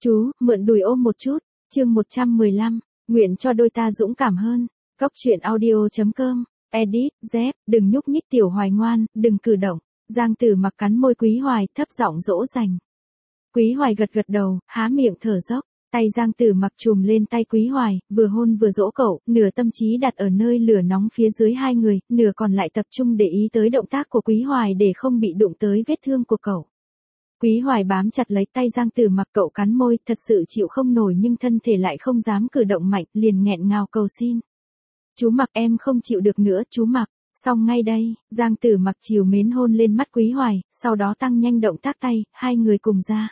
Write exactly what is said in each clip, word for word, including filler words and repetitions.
Chú, mượn đùi ôm một chút. Chương một trăm mười lăm, nguyện cho đôi ta dũng cảm hơn. Cóc truyện audio chấm com. Edit, dép, đừng nhúc nhích tiểu Hoài ngoan, đừng cử động. Giang Tử Mặc cắn môi Quý Hoài, thấp giọng dỗ dành. Quý Hoài gật gật đầu, há miệng thở dốc. Tay Giang Tử Mặc chùm lên tay Quý Hoài, vừa hôn vừa dỗ cậu, nửa tâm trí đặt ở nơi lửa nóng phía dưới hai người, nửa còn lại tập trung để ý tới động tác của Quý Hoài để không bị đụng tới vết thương của cậu. Quý Hoài bám chặt lấy tay Giang Tử Mặc, cậu cắn môi, thật sự chịu không nổi nhưng thân thể lại không dám cử động mạnh, liền nghẹn ngào cầu xin. Chú Mặc, em không chịu được nữa, chú Mặc. Xong ngay đây, Giang Tử Mặc trìu mến hôn lên mắt Quý Hoài, sau đó tăng nhanh động tác tay, hai người cùng ra.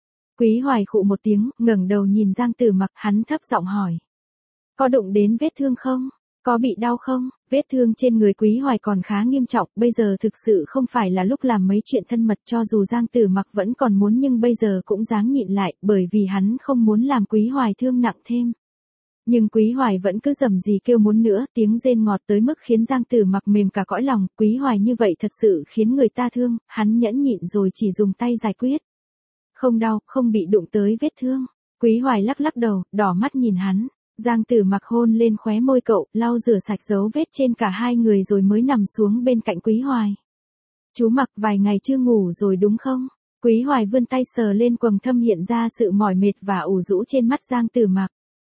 Quý Hoài khụ một tiếng, ngẩng đầu nhìn Giang Tử Mặc, hắn thấp giọng hỏi. Có đụng đến vết thương không? Có bị đau không? Vết thương trên người Quý Hoài còn khá nghiêm trọng, bây giờ thực sự không phải là lúc làm mấy chuyện thân mật, cho dù Giang Tử Mặc vẫn còn muốn nhưng bây giờ cũng dáng nhịn lại, bởi vì hắn không muốn làm Quý Hoài thương nặng thêm. Nhưng Quý Hoài vẫn cứ rầm rì kêu muốn nữa, tiếng rên ngọt tới mức khiến Giang Tử Mặc mềm cả cõi lòng, Quý Hoài như vậy thật sự khiến người ta thương, hắn nhẫn nhịn rồi chỉ dùng tay giải quyết. Không đau, không bị đụng tới vết thương. Quý Hoài lắc lắc đầu, đỏ mắt nhìn hắn. Giang Tử Mặc hôn lên khóe môi cậu, lau rửa sạch dấu vết trên cả hai người rồi mới nằm xuống bên cạnh Quý Hoài. Chú Mặc, vài ngày chưa ngủ rồi đúng không? Quý Hoài vươn tay sờ lên quầng thâm hiện ra sự mỏi mệt và ủ rũ trên mắt Giang Tử Mặc.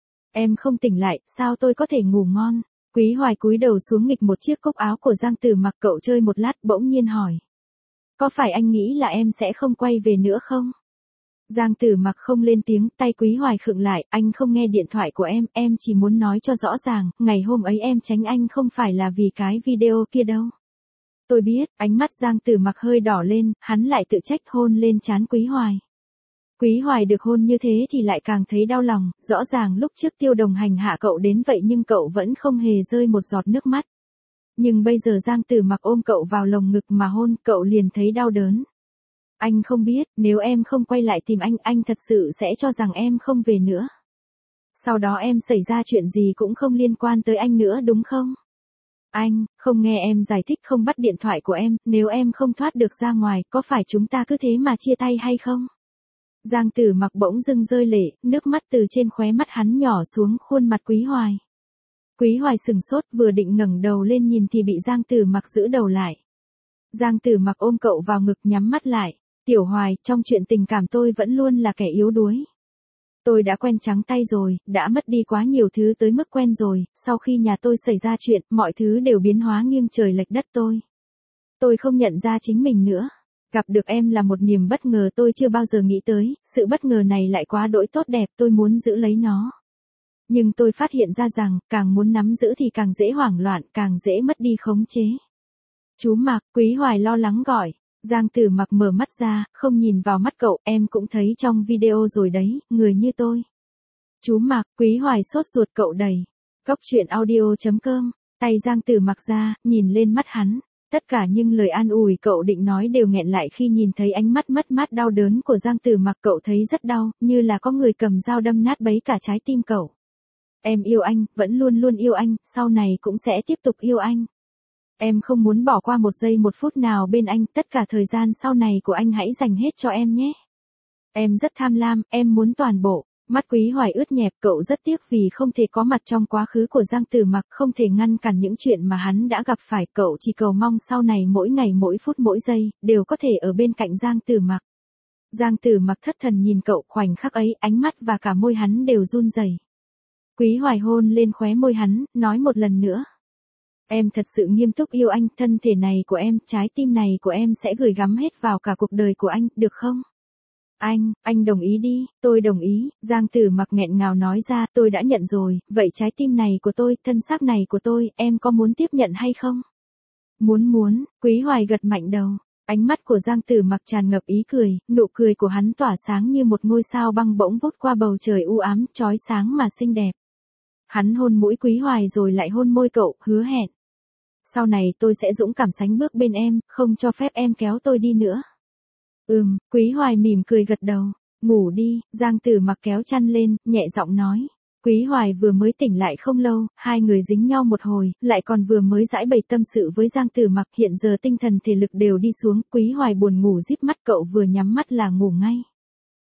Em không tỉnh lại, sao tôi có thể ngủ ngon? Quý Hoài cúi đầu xuống nghịch một chiếc cúc áo của Giang Tử Mặc, cậu chơi một lát bỗng nhiên hỏi. Có phải anh nghĩ là em sẽ không quay về nữa không? Giang Tử Mặc không lên tiếng, tay Quý Hoài khựng lại, anh không nghe điện thoại của em, em chỉ muốn nói cho rõ ràng, ngày hôm ấy em tránh anh không phải là vì cái video kia đâu. Tôi biết, ánh mắt Giang Tử Mặc hơi đỏ lên, hắn lại tự trách hôn lên trán Quý Hoài. Quý Hoài được hôn như thế thì lại càng thấy đau lòng, rõ ràng lúc trước Tiêu Đồng hành hạ cậu đến vậy nhưng cậu vẫn không hề rơi một giọt nước mắt. Nhưng bây giờ Giang Tử Mặc ôm cậu vào lồng ngực mà hôn, cậu liền thấy đau đớn. Anh không biết, nếu em không quay lại tìm anh, anh thật sự sẽ cho rằng em không về nữa. Sau đó em xảy ra chuyện gì cũng không liên quan tới anh nữa đúng không? Anh, không nghe em giải thích, không bắt điện thoại của em, nếu em không thoát được ra ngoài, có phải chúng ta cứ thế mà chia tay hay không? Giang Tử Mặc bỗng dưng rơi lệ, nước mắt từ trên khóe mắt hắn nhỏ xuống khuôn mặt Quý Hoài. Quý Hoài sừng sốt, vừa định ngẩng đầu lên nhìn thì bị Giang Tử Mặc giữ đầu lại. Giang Tử Mặc ôm cậu vào ngực nhắm mắt lại. Tiểu Hoài, trong chuyện tình cảm tôi vẫn luôn là kẻ yếu đuối. Tôi đã quen trắng tay rồi, đã mất đi quá nhiều thứ tới mức quen rồi, sau khi nhà tôi xảy ra chuyện, mọi thứ đều biến hóa nghiêng trời lệch đất tôi. Tôi không nhận ra chính mình nữa. Gặp được em là một niềm bất ngờ tôi chưa bao giờ nghĩ tới, sự bất ngờ này lại quá đỗi tốt đẹp, tôi muốn giữ lấy nó. Nhưng tôi phát hiện ra rằng, càng muốn nắm giữ thì càng dễ hoảng loạn, càng dễ mất đi khống chế. Chú Mặc, Quý Hoài lo lắng gọi. Giang Tử Mặc mở mắt ra, không nhìn vào mắt cậu, em cũng thấy trong video rồi đấy, người như tôi. Chú Mặc, Quý Hoài sốt ruột, cậu đầy. Cóc truyện audio chấm com, tay Giang Tử Mặc ra, nhìn lên mắt hắn. Tất cả những lời an ủi cậu định nói đều nghẹn lại khi nhìn thấy ánh mắt mất mát đau đớn của Giang Tử Mặc, cậu thấy rất đau, như là có người cầm dao đâm nát bấy cả trái tim cậu. Em yêu anh, vẫn luôn luôn yêu anh, sau này cũng sẽ tiếp tục yêu anh. Em không muốn bỏ qua một giây một phút nào bên anh, tất cả thời gian sau này của anh hãy dành hết cho em nhé. Em rất tham lam, em muốn toàn bộ. Mắt Quý Hoài ướt nhẹp, cậu rất tiếc vì không thể có mặt trong quá khứ của Giang Tử Mặc, không thể ngăn cản những chuyện mà hắn đã gặp phải, cậu chỉ cầu mong sau này mỗi ngày mỗi phút mỗi giây, đều có thể ở bên cạnh Giang Tử Mặc. Giang Tử Mặc thất thần nhìn cậu, khoảnh khắc ấy, ánh mắt và cả môi hắn đều run rẩy. Quý Hoài hôn lên khóe môi hắn, nói một lần nữa. Em thật sự nghiêm túc yêu anh, thân thể này của em, trái tim này của em sẽ gửi gắm hết vào cả cuộc đời của anh, được không? Anh, anh đồng ý đi, tôi đồng ý, Giang Tử Mặc nghẹn ngào nói ra, tôi đã nhận rồi, vậy trái tim này của tôi, thân xác này của tôi, em có muốn tiếp nhận hay không? Muốn muốn, Quý Hoài gật mạnh đầu, ánh mắt của Giang Tử Mặc tràn ngập ý cười, nụ cười của hắn tỏa sáng như một ngôi sao băng bỗng vút qua bầu trời u ám, chói sáng mà xinh đẹp. Hắn hôn mũi Quý Hoài rồi lại hôn môi cậu, hứa hẹn. Sau này tôi sẽ dũng cảm sánh bước bên em, không cho phép em kéo tôi đi nữa. Ừm, Quý Hoài mỉm cười gật đầu. Ngủ đi, Giang Tử Mặc kéo chăn lên, nhẹ giọng nói. Quý Hoài vừa mới tỉnh lại không lâu, hai người dính nhau một hồi, lại còn vừa mới giãi bày tâm sự với Giang Tử Mặc, hiện giờ tinh thần thể lực đều đi xuống, Quý Hoài buồn ngủ díp mắt, cậu vừa nhắm mắt là ngủ ngay.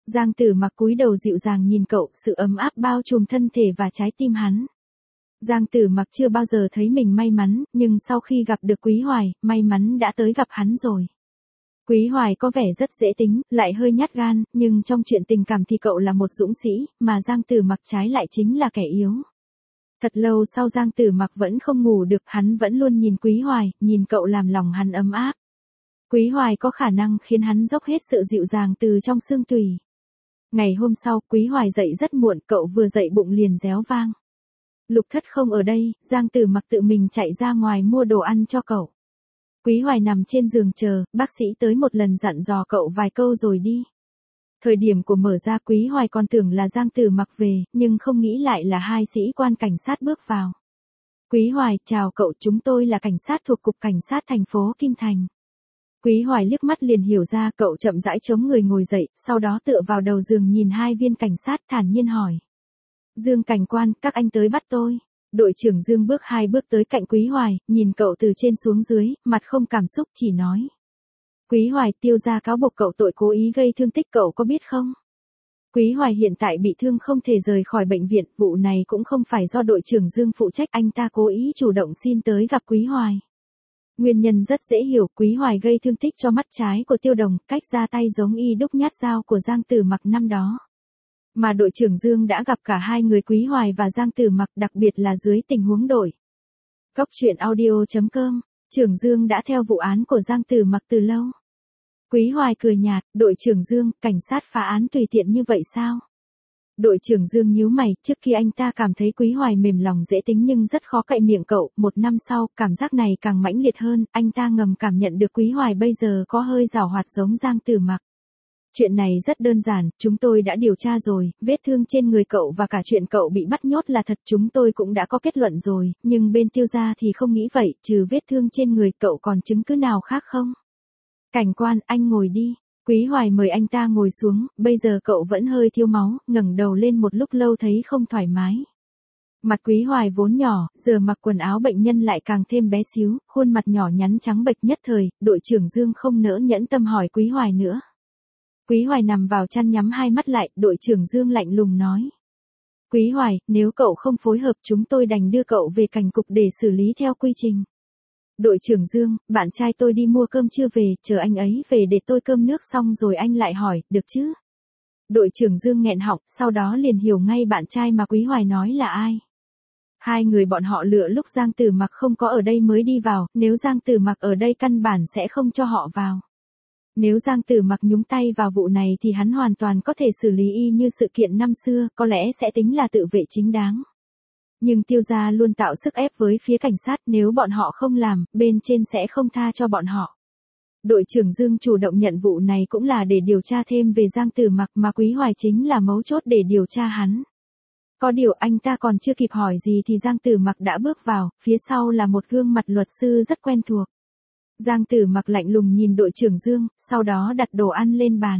Giang Tử Mặc cúi đầu dịu dàng nhìn cậu, sự ấm áp bao trùm thân thể và trái tim hắn. Giang Tử Mặc chưa bao giờ thấy mình may mắn, nhưng sau khi gặp được Quý Hoài, may mắn đã tới gặp hắn rồi. Quý Hoài có vẻ rất dễ tính, lại hơi nhát gan, nhưng trong chuyện tình cảm thì cậu là một dũng sĩ, mà Giang Tử Mặc trái lại chính là kẻ yếu. Thật lâu sau Giang Tử Mặc vẫn không ngủ được, hắn vẫn luôn nhìn Quý Hoài, nhìn cậu làm lòng hắn ấm áp. Quý Hoài có khả năng khiến hắn dốc hết sự dịu dàng từ trong xương tủy. Ngày hôm sau, Quý Hoài dậy rất muộn, cậu vừa dậy bụng liền réo vang. Lục Thất không ở đây, Giang Tử Mặc tự mình chạy ra ngoài mua đồ ăn cho cậu. Quý Hoài nằm trên giường chờ, bác sĩ tới một lần dặn dò cậu vài câu rồi đi. Thời điểm của mở ra Quý Hoài còn tưởng là Giang Tử Mặc về, nhưng không nghĩ lại là hai sĩ quan cảnh sát bước vào. Quý Hoài, chào cậu, chúng tôi là cảnh sát thuộc Cục Cảnh sát thành phố Kim Thành. Quý Hoài liếc mắt liền hiểu ra, cậu chậm rãi chống người ngồi dậy, sau đó tựa vào đầu giường nhìn hai viên cảnh sát thản nhiên hỏi. Dương cảnh quan, các anh tới bắt tôi. Đội trưởng Dương bước hai bước tới cạnh Quý Hoài, nhìn cậu từ trên xuống dưới, mặt không cảm xúc chỉ nói. Quý Hoài, Tiêu gia cáo buộc cậu tội cố ý gây thương tích, cậu có biết không? Quý Hoài hiện tại bị thương không thể rời khỏi bệnh viện, vụ này cũng không phải do đội trưởng Dương phụ trách, anh ta cố ý chủ động xin tới gặp Quý Hoài. Nguyên nhân rất dễ hiểu, Quý Hoài gây thương tích cho mắt trái của Tiêu Đồng, cách ra tay giống y đúc nhát dao của Giang Tử Mặc năm đó. Mà đội trưởng Dương đã gặp cả hai người Quý Hoài và Giang Tử Mặc, đặc biệt là dưới tình huống đổi. Góc truyện audio chấm com, trưởng Dương đã theo vụ án của Giang Tử Mặc từ lâu. Quý Hoài cười nhạt, đội trưởng Dương, cảnh sát phá án tùy tiện như vậy sao? Đội trưởng Dương nhíu mày, trước khi anh ta cảm thấy Quý Hoài mềm lòng dễ tính nhưng rất khó cậy miệng cậu, một năm sau, cảm giác này càng mãnh liệt hơn, anh ta ngầm cảm nhận được Quý Hoài bây giờ có hơi giảo hoạt giống Giang Tử Mặc. Chuyện này rất đơn giản, chúng tôi đã điều tra rồi, vết thương trên người cậu và cả chuyện cậu bị bắt nhốt là thật, chúng tôi cũng đã có kết luận rồi, nhưng bên Tiêu gia thì không nghĩ vậy, trừ vết thương trên người cậu còn chứng cứ nào khác không? Cảnh quan, anh ngồi đi. Quý Hoài mời anh ta ngồi xuống, bây giờ cậu vẫn hơi thiếu máu, ngẩng đầu lên một lúc lâu thấy không thoải mái. Mặt Quý Hoài vốn nhỏ, giờ mặc quần áo bệnh nhân lại càng thêm bé xíu, khuôn mặt nhỏ nhắn trắng bệch nhất thời, đội trưởng Dương không nỡ nhẫn tâm hỏi Quý Hoài nữa. Quý Hoài nằm vào chăn nhắm hai mắt lại, đội trưởng Dương lạnh lùng nói. Quý Hoài, nếu cậu không phối hợp chúng tôi đành đưa cậu về cảnh cục để xử lý theo quy trình. Đội trưởng Dương, bạn trai tôi đi mua cơm chưa về, chờ anh ấy về để tôi cơm nước xong rồi anh lại hỏi, được chứ? Đội trưởng Dương nghẹn họng, sau đó liền hiểu ngay bạn trai mà Quý Hoài nói là ai. Hai người bọn họ lựa lúc Giang Tử Mặc không có ở đây mới đi vào, nếu Giang Tử Mặc ở đây căn bản sẽ không cho họ vào. Nếu Giang Tử Mặc nhúng tay vào vụ này thì hắn hoàn toàn có thể xử lý y như sự kiện năm xưa, có lẽ sẽ tính là tự vệ chính đáng. Nhưng Tiêu gia luôn tạo sức ép với phía cảnh sát, nếu bọn họ không làm, bên trên sẽ không tha cho bọn họ. Đội trưởng Dương chủ động nhận vụ này cũng là để điều tra thêm về Giang Tử Mặc, mà Quý Hoài chính là mấu chốt để điều tra hắn. Có điều anh ta còn chưa kịp hỏi gì thì Giang Tử Mặc đã bước vào, phía sau là một gương mặt luật sư rất quen thuộc. Giang Tử Mặc lạnh lùng nhìn đội trưởng Dương, sau đó đặt đồ ăn lên bàn.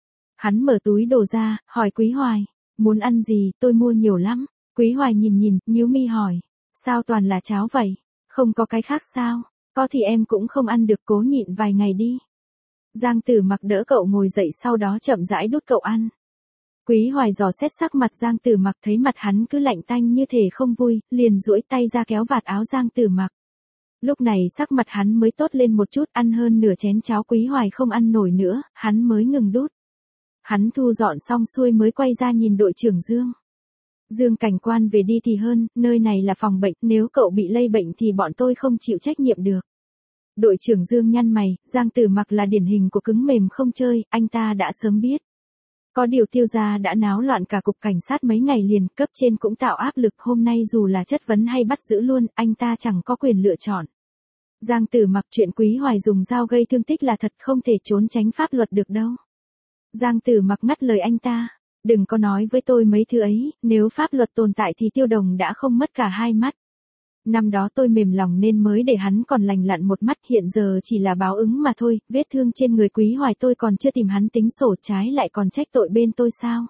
Hắn mở túi đồ ra, hỏi Quý Hoài, muốn ăn gì, tôi mua nhiều lắm. Quý Hoài nhìn nhìn, nhíu mi hỏi, sao toàn là cháo vậy, không có cái khác sao, có thì em cũng không ăn được, cố nhịn vài ngày đi. Giang Tử Mặc đỡ cậu ngồi dậy sau đó chậm rãi đút cậu ăn. Quý Hoài dò xét sắc mặt Giang Tử Mặc, thấy mặt hắn cứ lạnh tanh như thể không vui, liền duỗi tay ra kéo vạt áo Giang Tử Mặc. Lúc này sắc mặt hắn mới tốt lên một chút, ăn hơn nửa chén cháo Quý Hoài không ăn nổi nữa, hắn mới ngừng đút. Hắn thu dọn xong xuôi mới quay ra nhìn đội trưởng Dương. Dương cảnh quan về đi thì hơn, nơi này là phòng bệnh, nếu cậu bị lây bệnh thì bọn tôi không chịu trách nhiệm được. Đội trưởng Dương nhăn mày, Giang Tử Mặc là điển hình của cứng mềm không chơi, anh ta đã sớm biết. Có điều Tiêu gia đã náo loạn cả cục cảnh sát mấy ngày liền, cấp trên cũng tạo áp lực, hôm nay dù là chất vấn hay bắt giữ luôn, anh ta chẳng có quyền lựa chọn. Giang Tử Mặc, chuyện Quý Hoài dùng dao gây thương tích là thật, không thể trốn tránh pháp luật được đâu. Giang Tử Mặc ngắt lời anh ta. Đừng có nói với tôi mấy thứ ấy, nếu pháp luật tồn tại thì Tiêu Đồng đã không mất cả hai mắt. Năm đó tôi mềm lòng nên mới để hắn còn lành lặn một mắt, hiện giờ chỉ là báo ứng mà thôi, vết thương trên người Quý Hoài tôi còn chưa tìm hắn tính sổ, trái lại còn trách tội bên tôi sao?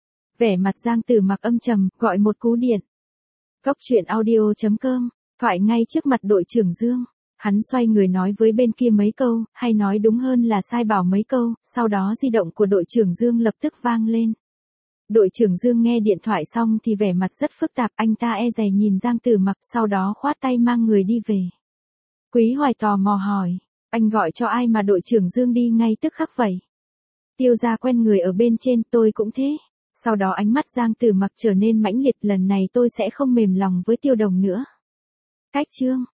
Vẻ mặt Giang Tử Mặc âm trầm, gọi một cú điện. Góc truyện audio chấm com, thoại ngay trước mặt đội trưởng Dương. Hắn xoay người nói với bên kia mấy câu, hay nói đúng hơn là sai bảo mấy câu, sau đó di động của đội trưởng Dương lập tức vang lên. Đội trưởng Dương nghe điện thoại xong thì vẻ mặt rất phức tạp, anh ta e dè nhìn Giang Tử Mặc, sau đó khoát tay mang người đi về. Quý Hoài tò mò hỏi, anh gọi cho ai mà đội trưởng Dương đi ngay tức khắc vậy? Tiêu gia quen người ở bên trên, tôi cũng thế. Sau đó ánh mắt Giang Tử Mặc trở nên mãnh liệt, lần này tôi sẽ không mềm lòng với Tiêu Đồng nữa. Cách chương